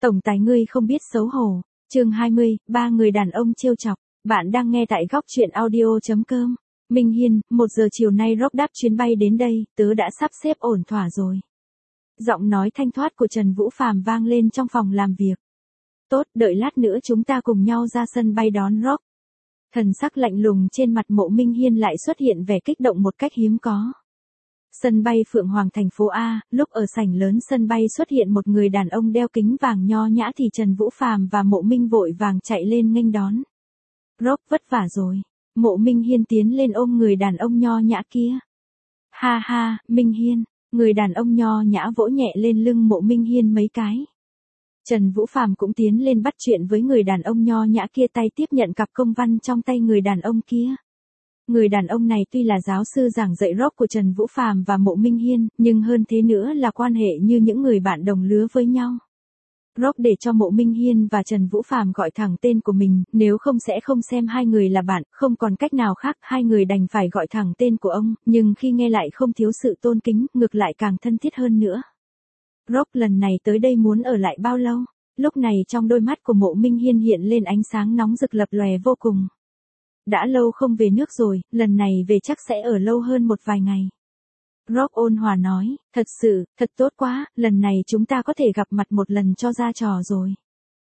Tổng tài ngươi không biết xấu hổ. Chương 20, ba người đàn ông trêu chọc. Bạn đang nghe tại góc truyện audio.com. Minh Hiên, 1 giờ chiều nay Rock đáp chuyến bay đến đây, tớ đã sắp xếp ổn thỏa rồi. Giọng nói thanh thoát của Trần Vũ Phàm vang lên trong phòng làm việc. Tốt, đợi lát nữa chúng ta cùng nhau ra sân bay đón Rock. Thần sắc lạnh lùng trên mặt Mộ Minh Hiên lại xuất hiện vẻ kích động một cách hiếm có. Sân bay Phượng Hoàng thành phố A, lúc ở sảnh lớn sân bay xuất hiện một người đàn ông đeo kính vàng nho nhã thì Trần Vũ Phàm và Mộ Minh vội vàng chạy lên nghênh đón. Rock vất vả rồi. Mộ Minh Hiên tiến lên ôm người đàn ông nho nhã kia. Ha ha, Minh Hiên. Người đàn ông nho nhã vỗ nhẹ lên lưng Mộ Minh Hiên mấy cái. Trần Vũ Phàm cũng tiến lên bắt chuyện với người đàn ông nho nhã kia, tay tiếp nhận cặp công văn trong tay người đàn ông kia. Người đàn ông này tuy là giáo sư giảng dạy rock của Trần Vũ Phàm và Mộ Minh Hiên, nhưng hơn thế nữa là quan hệ như những người bạn đồng lứa với nhau. Rock để cho Mộ Minh Hiên và Trần Vũ Phàm gọi thẳng tên của mình, nếu không sẽ không xem hai người là bạn, không còn cách nào khác, hai người đành phải gọi thẳng tên của ông, nhưng khi nghe lại không thiếu sự tôn kính, ngược lại càng thân thiết hơn nữa. Rock lần này tới đây muốn ở lại bao lâu? Lúc này trong đôi mắt của Mộ Minh Hiên hiện lên ánh sáng nóng rực lập lòe vô cùng. Đã lâu không về nước rồi, lần này về chắc sẽ ở lâu hơn một vài ngày. Rock ôn hòa nói, thật sự, thật tốt quá, lần này chúng ta có thể gặp mặt một lần cho ra trò rồi.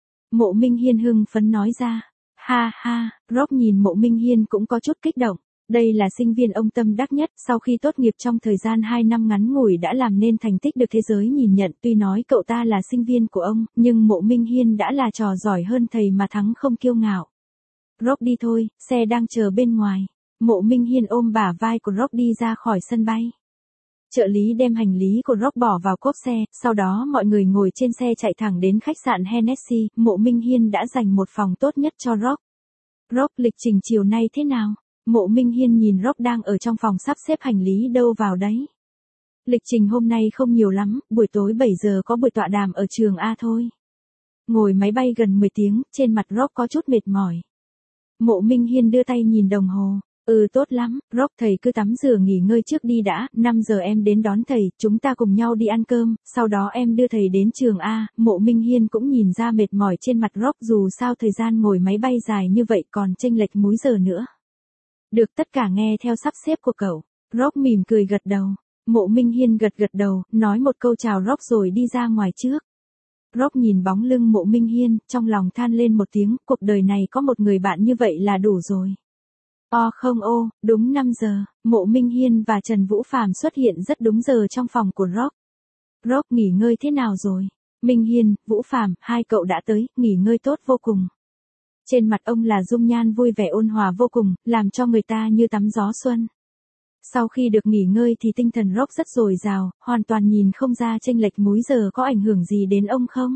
Mộ Minh Hiên hưng phấn nói ra. Ha ha, Rock nhìn Mộ Minh Hiên cũng có chút kích động. Đây là sinh viên ông tâm đắc nhất, sau khi tốt nghiệp trong thời gian 2 năm ngắn ngủi đã làm nên thành tích được thế giới nhìn nhận. Tuy nói cậu ta là sinh viên của ông, nhưng Mộ Minh Hiên đã là trò giỏi hơn thầy mà thắng không kiêu ngạo. Rock đi thôi, xe đang chờ bên ngoài. Mộ Minh Hiên ôm bả vai của Rock đi ra khỏi sân bay. Trợ lý đem hành lý của Rock bỏ vào cốp xe, sau đó mọi người ngồi trên xe chạy thẳng đến khách sạn Hennessy. Mộ Minh Hiên đã dành một phòng tốt nhất cho Rock. Rock, lịch trình chiều nay thế nào? Mộ Minh Hiên nhìn Rock đang ở trong phòng sắp xếp hành lý đâu vào đấy. Lịch trình hôm nay không nhiều lắm, buổi tối 7 giờ có buổi tọa đàm ở trường A thôi. Ngồi máy bay gần 10 tiếng, trên mặt Rock có chút mệt mỏi. Mộ Minh Hiên đưa tay nhìn đồng hồ. Tốt lắm, Rock, thầy cứ tắm rửa nghỉ ngơi trước đi đã, 5 giờ em đến đón thầy, chúng ta cùng nhau đi ăn cơm, sau đó em đưa thầy đến trường A. Mộ Minh Hiên cũng nhìn ra mệt mỏi trên mặt Rock, dù sao thời gian ngồi máy bay dài như vậy còn chênh lệch múi giờ nữa. Được, tất cả nghe theo sắp xếp của cậu. Rock mỉm cười gật đầu. Mộ Minh Hiên gật đầu, nói một câu chào Rock rồi đi ra ngoài trước. Rock nhìn bóng lưng Mộ Minh Hiên, trong lòng than lên một tiếng, cuộc đời này có một người bạn như vậy là đủ rồi. Đúng 5 giờ, Mộ Minh Hiên và Trần Vũ Phàm xuất hiện rất đúng giờ trong phòng của Rock. Rock, nghỉ ngơi thế nào rồi? Minh Hiên, Vũ Phàm, hai cậu đã tới, nghỉ ngơi tốt vô cùng. Trên mặt ông là dung nhan vui vẻ ôn hòa vô cùng, làm cho người ta như tắm gió xuân. Sau khi được nghỉ ngơi thì tinh thần Rock rất dồi dào, hoàn toàn nhìn không ra chênh lệch múi giờ có ảnh hưởng gì đến ông không?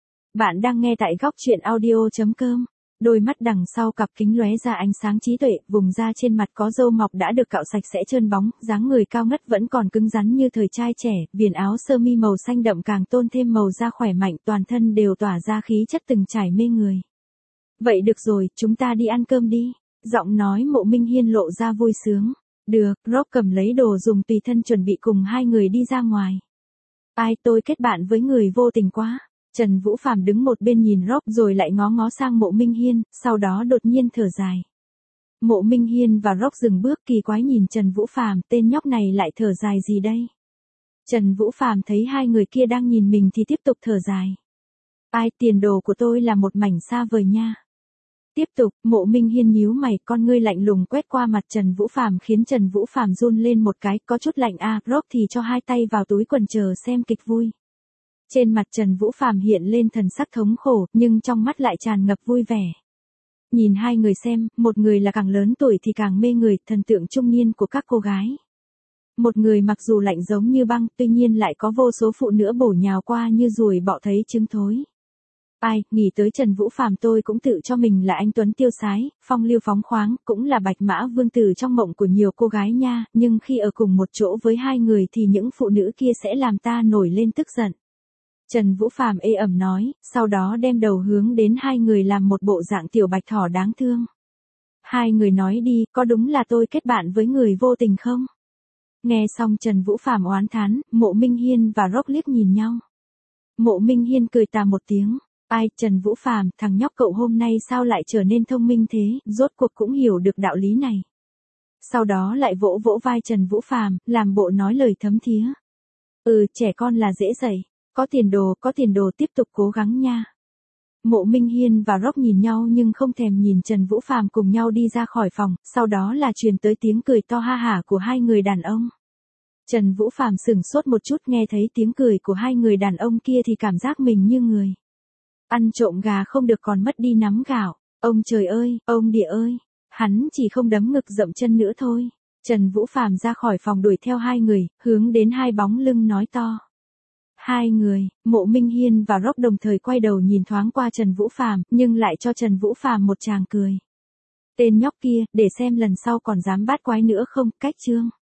Bạn đang nghe tại góc truyện audio.com. Đôi mắt đằng sau cặp kính lóe ra ánh sáng trí tuệ, vùng da trên mặt có râu mọc đã được cạo sạch sẽ trơn bóng, dáng người cao ngất vẫn còn cứng rắn như thời trai trẻ, viền áo sơ mi màu xanh đậm càng tôn thêm màu da khỏe mạnh, toàn thân đều tỏa ra khí chất từng trải mê người. Vậy được rồi, chúng ta đi ăn cơm đi. Giọng nói Mộ Minh Hiên lộ ra vui sướng. Được, Rock cầm lấy đồ dùng tùy thân chuẩn bị cùng hai người đi ra ngoài. Ai, tôi kết bạn với người vô tình quá. Trần Vũ Phàm đứng một bên nhìn Rock rồi lại ngó ngó sang Mộ Minh Hiên, sau đó đột nhiên thở dài. Mộ Minh Hiên và Rock dừng bước kỳ quái nhìn Trần Vũ Phàm, tên nhóc này lại thở dài gì đây? Trần Vũ Phàm thấy hai người kia đang nhìn mình thì tiếp tục thở dài. Ai, tiền đồ của tôi là một mảnh xa vời nha. Tiếp tục, Mộ Minh Hiên nhíu mày, con ngươi lạnh lùng quét qua mặt Trần Vũ Phàm khiến Trần Vũ Phàm run lên một cái, có chút lạnh a. Rock thì cho hai tay vào túi quần chờ xem kịch vui. Trên mặt Trần Vũ Phàm hiện lên thần sắc thống khổ, nhưng trong mắt lại tràn ngập vui vẻ. Nhìn hai người xem, một người là càng lớn tuổi thì càng mê người, thần tượng trung niên của các cô gái. Một người mặc dù lạnh giống như băng, tuy nhiên lại có vô số phụ nữ bổ nhào qua như ruồi bọ thấy trứng thối. Ai, nghĩ tới Trần Vũ Phàm tôi cũng tự cho mình là anh tuấn tiêu sái, phong lưu phóng khoáng, cũng là bạch mã vương tử trong mộng của nhiều cô gái nha, nhưng khi ở cùng một chỗ với hai người thì những phụ nữ kia sẽ làm ta nổi lên tức giận. Trần Vũ Phàm ê ẩm nói, sau đó đem đầu hướng đến hai người làm một bộ dạng tiểu bạch thỏ đáng thương. Hai người nói đi, có đúng là tôi kết bạn với người vô tình không? Nghe xong Trần Vũ Phàm oán thán, Mộ Minh Hiên và Rock liếc nhìn nhau. Mộ Minh Hiên cười tà một tiếng, Ai, Trần Vũ Phàm, thằng nhóc cậu hôm nay sao lại trở nên thông minh thế, rốt cuộc cũng hiểu được đạo lý này. Sau đó lại vỗ vỗ vai Trần Vũ Phàm, làm bộ nói lời thấm thía. Trẻ con là dễ dạy, có tiền đồ tiếp tục cố gắng nha. Mộ Minh Hiên và Rock nhìn nhau nhưng không thèm nhìn Trần Vũ Phàm cùng nhau đi ra khỏi phòng, sau đó là truyền tới tiếng cười to ha hả của hai người đàn ông. Trần Vũ Phàm sửng sốt một chút, nghe thấy tiếng cười của hai người đàn ông kia thì cảm giác mình như người ăn trộm gà không được còn mất đi nắm gạo. Ông trời ơi, ông địa ơi, hắn chỉ không đấm ngực dậm chân nữa thôi. Trần Vũ Phàm ra khỏi phòng đuổi theo hai người, hướng đến hai bóng lưng nói to. Hai người, Mộ Minh Hiên và Rock đồng thời quay đầu nhìn thoáng qua Trần Vũ Phàm, nhưng lại cho Trần Vũ Phàm một tràng cười. Tên nhóc kia, để xem lần sau còn dám bát quái nữa không, cách chương.